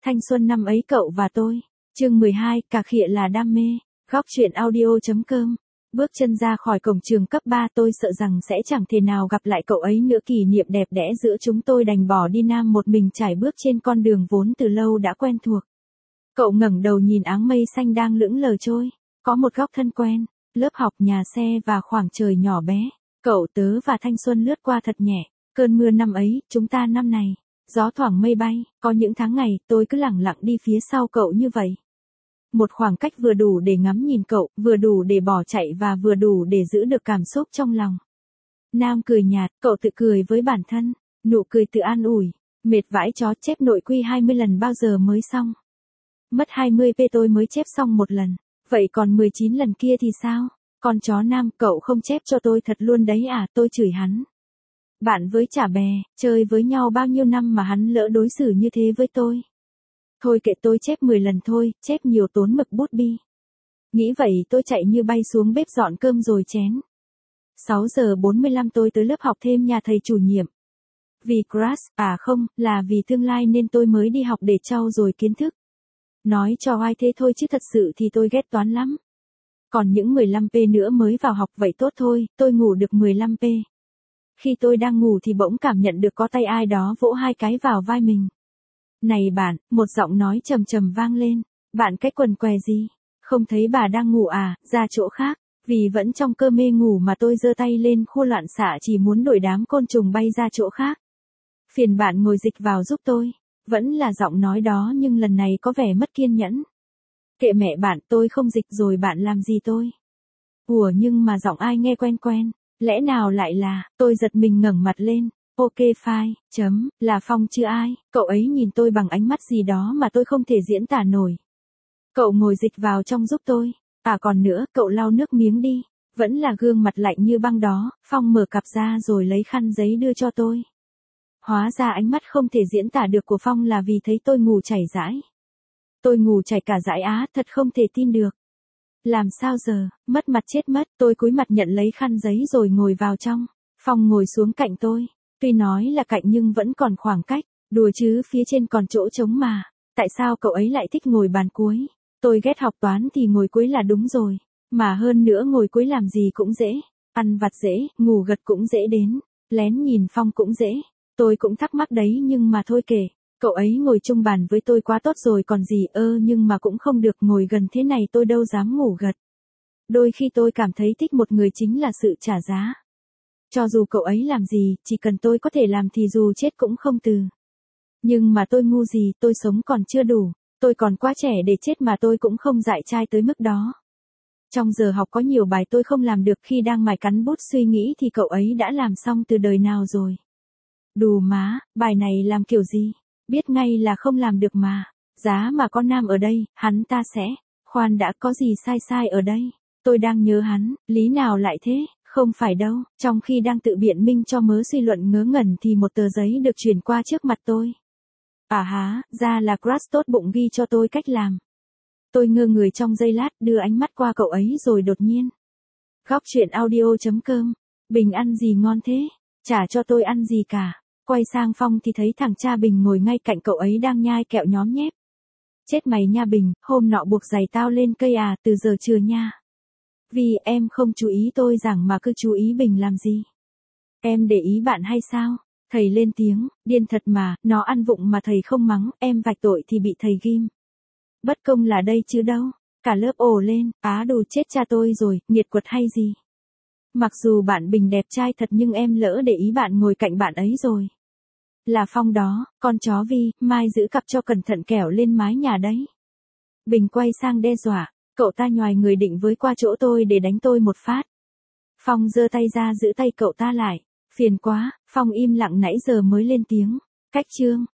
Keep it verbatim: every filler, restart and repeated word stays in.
Thanh xuân năm ấy cậu và tôi. Chương mười hai, cà khịa là đam mê. Góc truyện audio.com. Bước chân ra khỏi cổng trường cấp ba tôi sợ rằng sẽ chẳng thể nào gặp lại cậu ấy nữa, kỷ niệm đẹp đẽ giữa chúng tôi đành bỏ đi Nam một mình trải bước trên con đường vốn từ lâu đã quen thuộc. Cậu ngẩng đầu nhìn áng mây xanh đang lững lờ trôi, có một góc thân quen, lớp học, nhà xe và khoảng trời nhỏ bé. Cậu, tớ và thanh xuân lướt qua thật nhẹ, cơn mưa năm ấy, chúng ta năm này. Gió thoảng mây bay, có những tháng ngày tôi cứ lẳng lặng đi phía sau cậu như vậy. Một khoảng cách vừa đủ để ngắm nhìn cậu, vừa đủ để bỏ chạy và vừa đủ để giữ được cảm xúc trong lòng. Nam cười nhạt, cậu tự cười với bản thân, nụ cười tự an ủi, mệt vãi chó, chép nội quy hai mươi lần bao giờ mới xong. Mất hai mươi p tôi mới chép xong một lần, vậy còn mười chín lần kia thì sao? Con chó Nam, cậu không chép cho tôi thật luôn đấy à? Tôi chửi hắn. Bạn với chả bè, chơi với nhau bao nhiêu năm mà hắn lỡ đối xử như thế với tôi. Thôi kệ, tôi chép mười lần thôi, chép nhiều tốn mực bút bi. Nghĩ vậy tôi chạy như bay xuống bếp dọn cơm rồi chén. sáu giờ bốn mươi lăm tôi tới lớp học thêm nhà thầy chủ nhiệm. Vì crush, à không, là vì tương lai nên tôi mới đi học để trau dồi kiến thức. Nói cho oai thế thôi chứ thật sự thì tôi ghét toán lắm. Còn những mười lăm p nữa mới vào học, vậy tốt thôi, tôi ngủ được mười lăm p. Khi tôi đang ngủ thì bỗng cảm nhận được có tay ai đó vỗ hai cái vào vai mình. Này bạn, một giọng nói trầm trầm vang lên. Bạn cái quần què gì? Không thấy bà đang ngủ à? Ra chỗ khác. Vì vẫn trong cơn mê ngủ mà tôi giơ tay lên khua loạn xạ, chỉ muốn đuổi đám côn trùng bay ra chỗ khác. Phiền bạn ngồi dịch vào giúp tôi. Vẫn là giọng nói đó nhưng lần này có vẻ mất kiên nhẫn. Kệ mẹ bạn, tôi không dịch rồi, bạn làm gì tôi? Ủa, nhưng mà giọng ai nghe quen quen. Lẽ nào lại là, tôi giật mình ngẩng mặt lên. Ok fine, chấm, là Phong chứ ai? Cậu ấy nhìn tôi bằng ánh mắt gì đó mà tôi không thể diễn tả nổi. Cậu ngồi dịch vào trong giúp tôi. À còn nữa, cậu lau nước miếng đi. Vẫn là gương mặt lạnh như băng đó. Phong mở cặp ra rồi lấy khăn giấy đưa cho tôi. Hóa ra ánh mắt không thể diễn tả được của Phong là vì thấy tôi ngủ chảy rãi. Tôi ngủ chảy cả dãi á, thật không thể tin được. Làm sao giờ, mất mặt chết mất. Tôi cúi mặt nhận lấy khăn giấy rồi ngồi vào trong. Phong ngồi xuống cạnh tôi. Tuy nói là cạnh nhưng vẫn còn khoảng cách. Đùa chứ, phía trên còn chỗ trống mà. Tại sao cậu ấy lại thích ngồi bàn cuối? Tôi ghét học toán thì ngồi cuối là đúng rồi. Mà hơn nữa ngồi cuối làm gì cũng dễ. Ăn vặt dễ, ngủ gật cũng dễ đến. Lén nhìn Phong cũng dễ. Tôi cũng thắc mắc đấy nhưng mà thôi kể. Cậu ấy ngồi chung bàn với tôi quá tốt rồi còn gì, ơ nhưng mà cũng không được, ngồi gần thế này tôi đâu dám ngủ gật. Đôi khi tôi cảm thấy thích một người chính là sự trả giá. Cho dù cậu ấy làm gì, chỉ cần tôi có thể làm thì dù chết cũng không từ. Nhưng mà tôi ngu gì, tôi sống còn chưa đủ. Tôi còn quá trẻ để chết mà tôi cũng không dại trai tới mức đó. Trong giờ học có nhiều bài tôi không làm được, khi đang mải cắn bút suy nghĩ thì cậu ấy đã làm xong từ đời nào rồi. Đù má, bài này làm kiểu gì? Biết ngay là không làm được mà. Giá mà có Nam ở đây, hắn ta sẽ. Khoan đã, có gì sai sai ở đây? Tôi đang nhớ hắn, lý nào lại thế? Không phải đâu. Trong khi đang tự biện minh cho mớ suy luận ngớ ngẩn thì một tờ giấy được chuyển qua trước mặt tôi. À há, ra là crush tốt bụng ghi cho tôi cách làm. Tôi ngơ người trong giây lát, đưa ánh mắt qua cậu ấy rồi đột nhiên. Góc truyện audio.com. Bình ăn gì ngon thế? Chả cho tôi ăn gì cả. Quay sang Phong thì thấy thằng cha Bình ngồi ngay cạnh cậu ấy đang nhai kẹo nhóm nhép. Chết mày nha Bình, hôm nọ buộc giày tao lên cây à, từ giờ trưa nha. Vì em không chú ý tôi giảng mà cứ chú ý Bình làm gì? Em để ý bạn hay sao? Thầy lên tiếng, điên thật mà, nó ăn vụng mà thầy không mắng, em vạch tội thì bị thầy ghim. Bất công là đây chứ đâu. Cả lớp ồ lên, á đù chết cha tôi rồi, nghiệt quật hay gì? Mặc dù bạn Bình đẹp trai thật nhưng em lỡ để ý bạn ngồi cạnh bạn ấy rồi. Là Phong đó, con chó Vi, mai giữ cặp cho cẩn thận kẻo lên mái nhà đấy. Bình quay sang đe dọa, cậu ta nhoài người định với qua chỗ tôi để đánh tôi một phát. Phong giơ tay ra giữ tay cậu ta lại, phiền quá. Phong im lặng nãy giờ mới lên tiếng, cách chương.